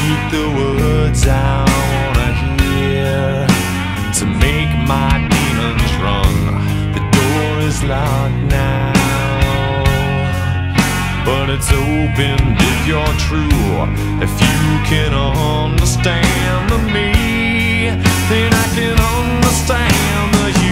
speak the words I wanna hear, to make my demons run. The door is locked now, but it's open if you're true. If you can understand the me, then I can understand the you.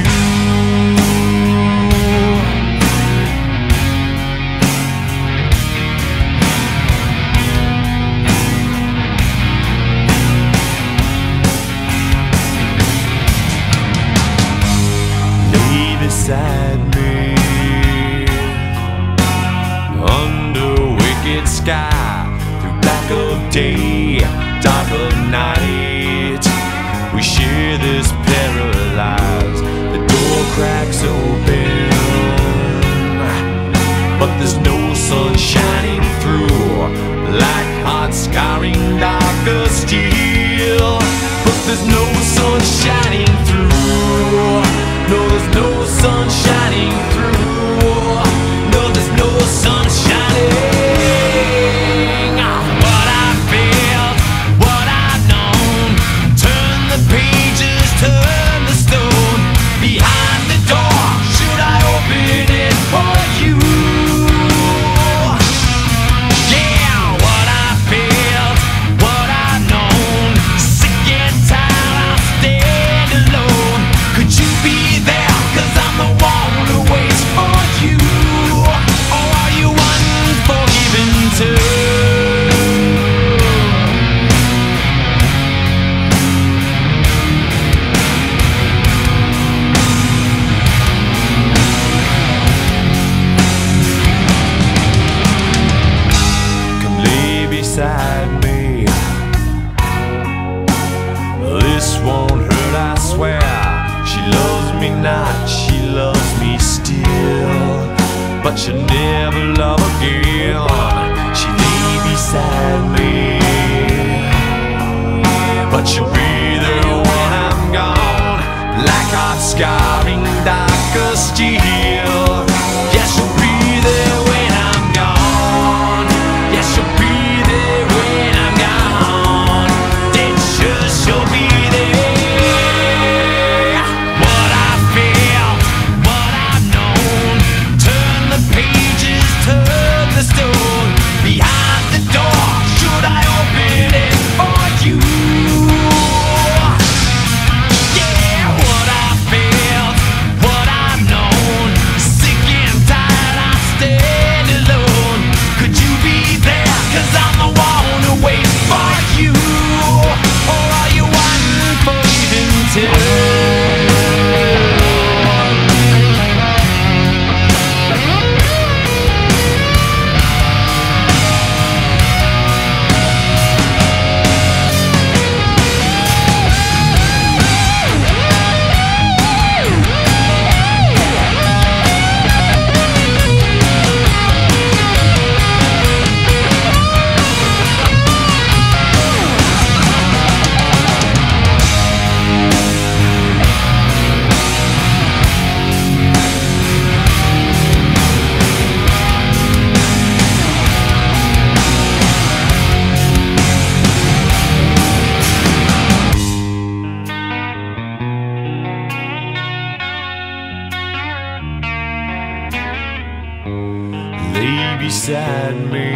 Lay beside me under wicked sky, through black of day, dark of night. We share this pair of lives. The door cracks open, but there's no sun shining through, like hot scarring darker steel. But there's no sun shining through. No, there's no sun shining through. No, there's no sun shining. What I felt, what I've known. Turn the pages, turn the stone. Behind the door, should I open it for you? Yeah, what I felt, what I've known. Sick and tired, I'll stand alone. Could you be there? 'Cause I'm the one who waits for you. Or are you unforgiven too? Come lay beside me. This won't hurt, I swear. She loves me not, she loves me still, but she'll never love again. She lay beside me, but she'll be there when I'm gone, like hot scarring darker steel. Yeah, she'll be there when I'm gone. Yeah, she'll be there when I'm gone. Dead sure she'll be there. What I feel, what I've known. Turn the pages, turn the stone. Behind the door, should I open it for you? Yeah, what I felt, what I've known. Sick and tired, I stand alone. Could you be there? 'Cause I'm the one who waits for you. Or are you unforgiven too? Lay beside me.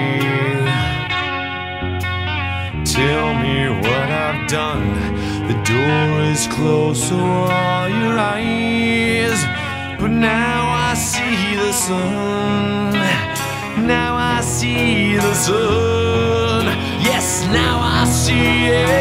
Tell me what I've done. The door is closed, so are your eyes. But now I see the sun. Now I see the sun. Yes, now I see it.